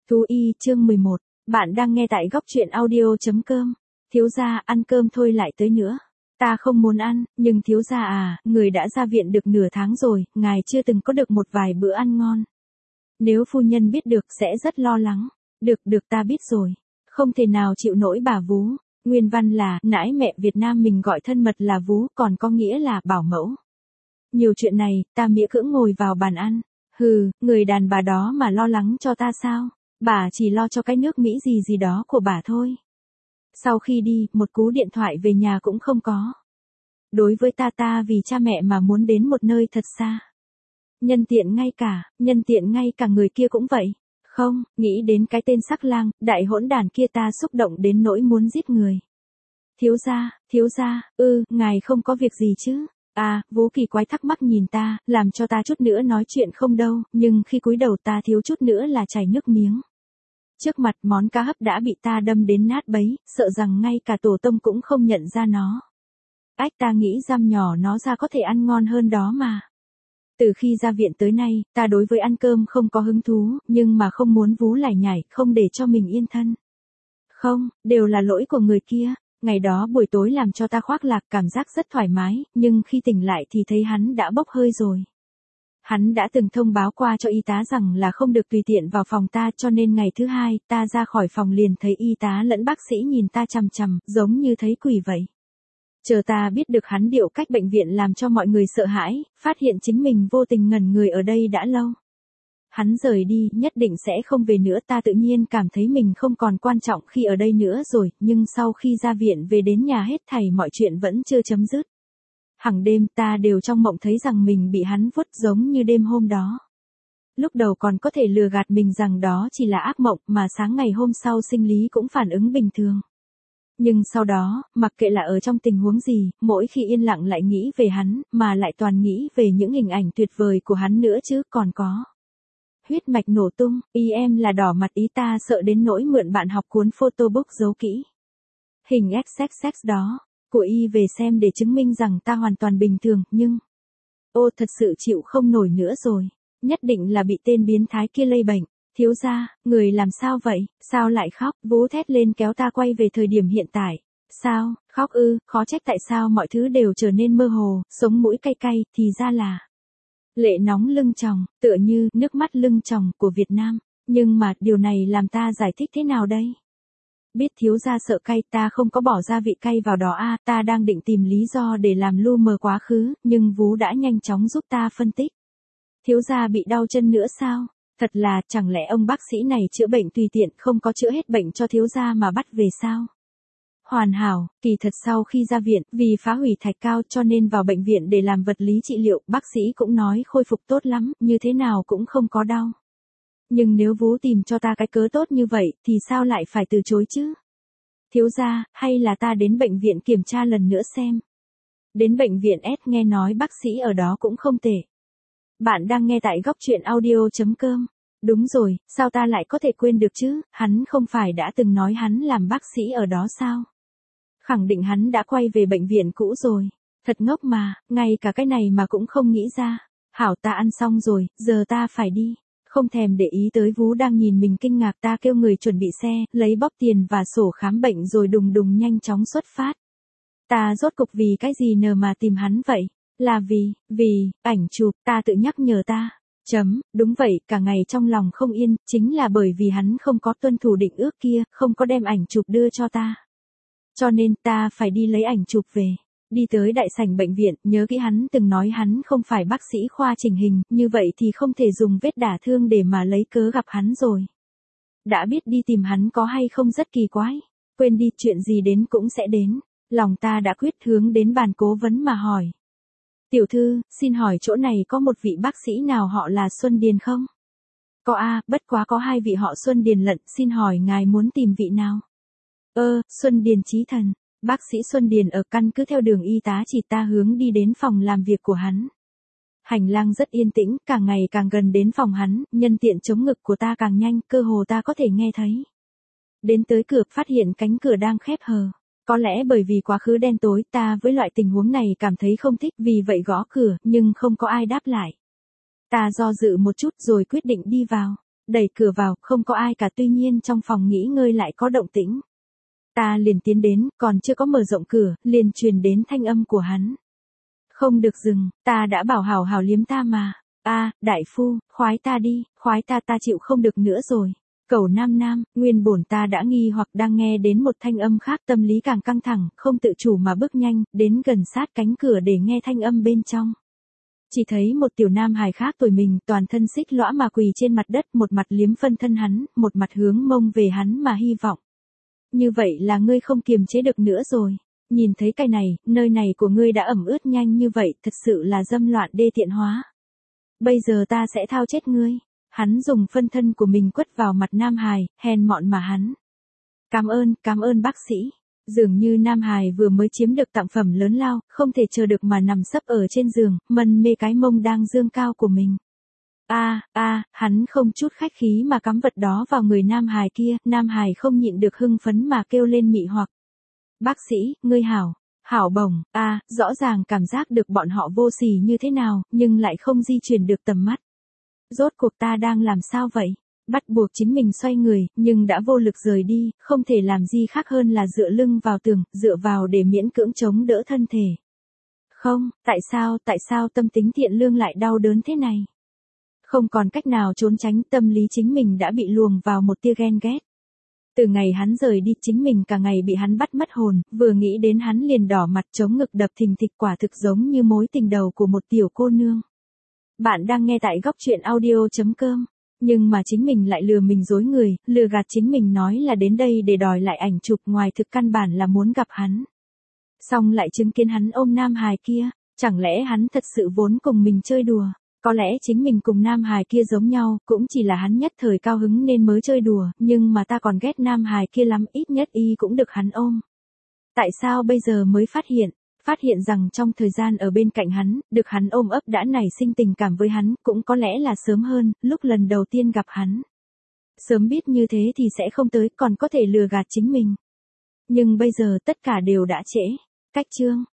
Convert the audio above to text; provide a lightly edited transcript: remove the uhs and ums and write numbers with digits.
Thú y chương 11, bạn đang nghe tại góc truyện audio.com. Thiếu gia, ăn cơm thôi lại tới nữa. Ta không muốn ăn, nhưng thiếu gia à, người đã ra viện được nửa tháng rồi, ngài chưa từng có được một vài bữa ăn ngon. Nếu phu nhân biết được sẽ rất lo lắng. Được ta biết rồi. Không thể nào chịu nổi bà vú. Nguyên văn là, nãi mẹ Việt Nam mình gọi thân mật là vú, còn có nghĩa là bảo mẫu. Nhiều chuyện này, ta miễn cưỡng ngồi vào bàn ăn. Hừ, người đàn bà đó mà lo lắng cho ta sao? Bà chỉ lo cho cái nước Mỹ gì đó của bà thôi. Sau khi đi, một cú điện thoại về nhà cũng không có. Đối với ta vì cha mẹ mà muốn đến một nơi thật xa. Nhân tiện ngay cả người kia cũng vậy. Không, nghĩ đến cái tên sắc lang, đại hỗn đàn kia ta xúc động đến nỗi muốn giết người. Thiếu gia, ngài không có việc gì chứ? À, Vú kỳ quái thắc mắc nhìn ta, làm cho ta chút nữa nói chuyện không đâu, nhưng khi cúi đầu ta thiếu chút nữa là chảy nước miếng. Trước mặt món cá hấp đã bị ta đâm đến nát bấy, sợ rằng ngay cả tổ tông cũng không nhận ra nó. Ta nghĩ giam nhỏ nó ra có thể ăn ngon hơn đó mà. Từ khi ra viện tới nay, ta đối với ăn cơm không có hứng thú, nhưng mà không muốn Vú lải nhải, không để cho mình yên thân. Không, đều là lỗi của người kia. Ngày đó buổi tối làm cho ta khoác lác, cảm giác rất thoải mái, nhưng khi tỉnh lại thì thấy hắn đã bốc hơi rồi. Hắn đã từng thông báo qua cho y tá rằng là không được tùy tiện vào phòng ta, cho nên ngày thứ hai, ta ra khỏi phòng liền thấy y tá lẫn bác sĩ nhìn ta chằm chằm, giống như thấy quỷ vậy. Chờ ta biết được hắn điệu cách bệnh viện làm cho mọi người sợ hãi, phát hiện chính mình vô tình ngẩn người ở đây đã lâu. Hắn rời đi, nhất định sẽ không về nữa, ta tự nhiên cảm thấy mình không còn quan trọng khi ở đây nữa rồi, nhưng sau khi ra viện về đến nhà hết thảy mọi chuyện vẫn chưa chấm dứt. Hằng đêm ta đều trong mộng thấy rằng mình bị hắn vuốt giống như đêm hôm đó. Lúc đầu còn có thể lừa gạt mình rằng đó chỉ là ác mộng, mà sáng ngày hôm sau sinh lý cũng phản ứng bình thường. Nhưng sau đó, mặc kệ là ở trong tình huống gì, mỗi khi yên lặng lại nghĩ về hắn, mà lại toàn nghĩ về những hình ảnh tuyệt vời của hắn nữa chứ, còn có. Huyết mạch nổ tung, em là đỏ mặt, ý ta sợ đến nỗi mượn bạn học cuốn photobook giấu kỹ. Hình XXX đó, của y về xem để chứng minh rằng ta hoàn toàn bình thường, nhưng... thật sự chịu không nổi nữa rồi. Nhất định là bị tên biến thái kia lây bệnh. Thiếu gia, người làm sao vậy? Sao lại khóc? Vú thét lên kéo ta quay về thời điểm hiện tại. Sao, khóc ư? Khó trách tại sao mọi thứ đều trở nên mơ hồ, sống mũi cay cay, thì ra là... lệ nóng lưng tròng, tựa như nước mắt lưng tròng của Việt Nam. Nhưng mà, điều này làm ta giải thích thế nào đây? Biết thiếu gia sợ cay, ta không có bỏ gia vị cay vào đó ta đang định tìm lý do để làm lu mờ quá khứ, nhưng Vú đã nhanh chóng giúp ta phân tích. Thiếu gia bị đau chân nữa sao? Thật là, chẳng lẽ ông bác sĩ này chữa bệnh tùy tiện, không có chữa hết bệnh cho thiếu gia mà bắt về sao? Hoàn hảo, kỳ thật sau khi ra viện, vì phá hủy thạch cao cho nên vào bệnh viện để làm vật lý trị liệu, bác sĩ cũng nói khôi phục tốt lắm, như thế nào cũng không có đau. Nhưng nếu Vú tìm cho ta cái cớ tốt như vậy, thì sao lại phải từ chối chứ? Thiếu gia, hay là ta đến bệnh viện kiểm tra lần nữa xem? Đến bệnh viện S, nghe nói bác sĩ ở đó cũng không tệ. Bạn đang nghe tại góc truyện audio.com. Đúng rồi, sao ta lại có thể quên được chứ, hắn không phải đã từng nói hắn làm bác sĩ ở đó sao? Khẳng định hắn đã quay về bệnh viện cũ rồi. Thật ngốc mà, ngay cả cái này mà cũng không nghĩ ra. Hảo, ta ăn xong rồi, giờ ta phải đi. Không thèm để ý tới Vú đang nhìn mình kinh ngạc, ta kêu người chuẩn bị xe, lấy bóp tiền và sổ khám bệnh rồi đùng nhanh chóng xuất phát. Ta rốt cục vì cái gì mà tìm hắn vậy? Là vì, ảnh chụp, ta tự nhắc nhở ta. Đúng vậy, cả ngày trong lòng không yên, chính là bởi vì hắn không có tuân thủ định ước kia, không có đem ảnh chụp đưa cho ta. Cho nên ta phải đi lấy ảnh chụp về. Đi tới đại sảnh bệnh viện, nhớ kỹ hắn từng nói hắn không phải bác sĩ khoa chỉnh hình, như vậy thì không thể dùng vết đả thương để mà lấy cớ gặp hắn rồi. Đã biết đi tìm hắn có hay không rất kỳ quái. Quên đi, chuyện gì đến cũng sẽ đến. Lòng ta đã quyết, hướng đến bàn cố vấn mà hỏi. Tiểu thư, xin hỏi chỗ này có một vị bác sĩ nào họ là Xuân Điền không? Có bất quá có hai vị họ Xuân Điền lận, xin hỏi ngài muốn tìm vị nào? Xuân Điền chí thần. Bác sĩ Xuân Điền ở, căn cứ theo đường y tá chỉ ta hướng đi đến phòng làm việc của hắn. Hành lang rất yên tĩnh, càng ngày càng gần đến phòng hắn, nhân tiện chống ngực của ta càng nhanh, cơ hồ ta có thể nghe thấy. Đến tới cửa, phát hiện cánh cửa đang khép hờ. Có lẽ bởi vì quá khứ đen tối, ta với loại tình huống này cảm thấy không thích, vì vậy gõ cửa, nhưng không có ai đáp lại. Ta do dự một chút rồi quyết định đi vào. đẩy cửa vào, không có ai cả, tuy nhiên trong phòng nghỉ ngơi lại có động tĩnh. Ta liền tiến đến, còn chưa có mở rộng cửa, liền truyền đến thanh âm của hắn. Không được dừng, ta đã bảo hảo hảo liếm ta mà. Đại phu, khoái ta đi, khoái ta chịu không được nữa rồi. Cẩu nam, nguyên bổn ta đã nghi hoặc đang nghe đến một thanh âm khác, tâm lý càng căng thẳng, không tự chủ mà bước nhanh, đến gần sát cánh cửa để nghe thanh âm bên trong. Chỉ thấy một tiểu nam hài khác tuổi mình, toàn thân xích lõa mà quỳ trên mặt đất, một mặt liếm phân thân hắn, một mặt hướng mông về hắn mà hy vọng. Như vậy là ngươi không kiềm chế được nữa rồi. Nhìn thấy cái này, nơi này của ngươi đã ẩm ướt nhanh như vậy, thật sự là dâm loạn đê tiện hóa. Bây giờ ta sẽ thao chết ngươi. Hắn dùng phân thân của mình quất vào mặt nam hài, hèn mọn mà hắn. Cảm ơn bác sĩ. Dường như nam hài vừa mới chiếm được tặng phẩm lớn lao, không thể chờ được mà nằm sấp ở trên giường, mân mê cái mông đang dương cao của mình. Hắn không chút khách khí mà cắm vật đó vào người nam hài kia, nam hài không nhịn được hưng phấn mà kêu lên mị hoặc. Bác sĩ, ngươi hảo bổng, rõ ràng cảm giác được bọn họ vô sỉ như thế nào, nhưng lại không di chuyển được tầm mắt. Rốt cuộc ta đang làm sao vậy? Bắt buộc chính mình xoay người, nhưng đã vô lực rời đi, không thể làm gì khác hơn là dựa lưng vào tường, dựa vào để miễn cưỡng chống đỡ thân thể. Không, tại sao tâm tính thiện lương lại đau đớn thế này? Không còn cách nào trốn tránh, tâm lý chính mình đã bị luồng vào một tia ghen ghét. Từ ngày hắn rời đi, chính mình cả ngày bị hắn bắt mất hồn, vừa nghĩ đến hắn liền đỏ mặt, chống ngực đập thình thịch, quả thực giống như mối tình đầu của một tiểu cô nương. Bạn đang nghe tại góc truyện audio.com. Nhưng mà chính mình lại lừa mình dối người, lừa gạt chính mình nói là đến đây để đòi lại ảnh chụp, ngoài thực căn bản là muốn gặp hắn. Xong lại chứng kiến hắn ôm nam hài kia, chẳng lẽ hắn thật sự vốn cùng mình chơi đùa? Có lẽ chính mình cùng nam hài kia giống nhau, cũng chỉ là hắn nhất thời cao hứng nên mới chơi đùa, nhưng mà ta còn ghét nam hài kia lắm, ít nhất y cũng được hắn ôm. Tại sao bây giờ mới phát hiện rằng trong thời gian ở bên cạnh hắn, được hắn ôm ấp đã nảy sinh tình cảm với hắn, cũng có lẽ là sớm hơn, lúc lần đầu tiên gặp hắn. Sớm biết như thế thì sẽ không tới, còn có thể lừa gạt chính mình. Nhưng bây giờ tất cả đều đã trễ. Cách chương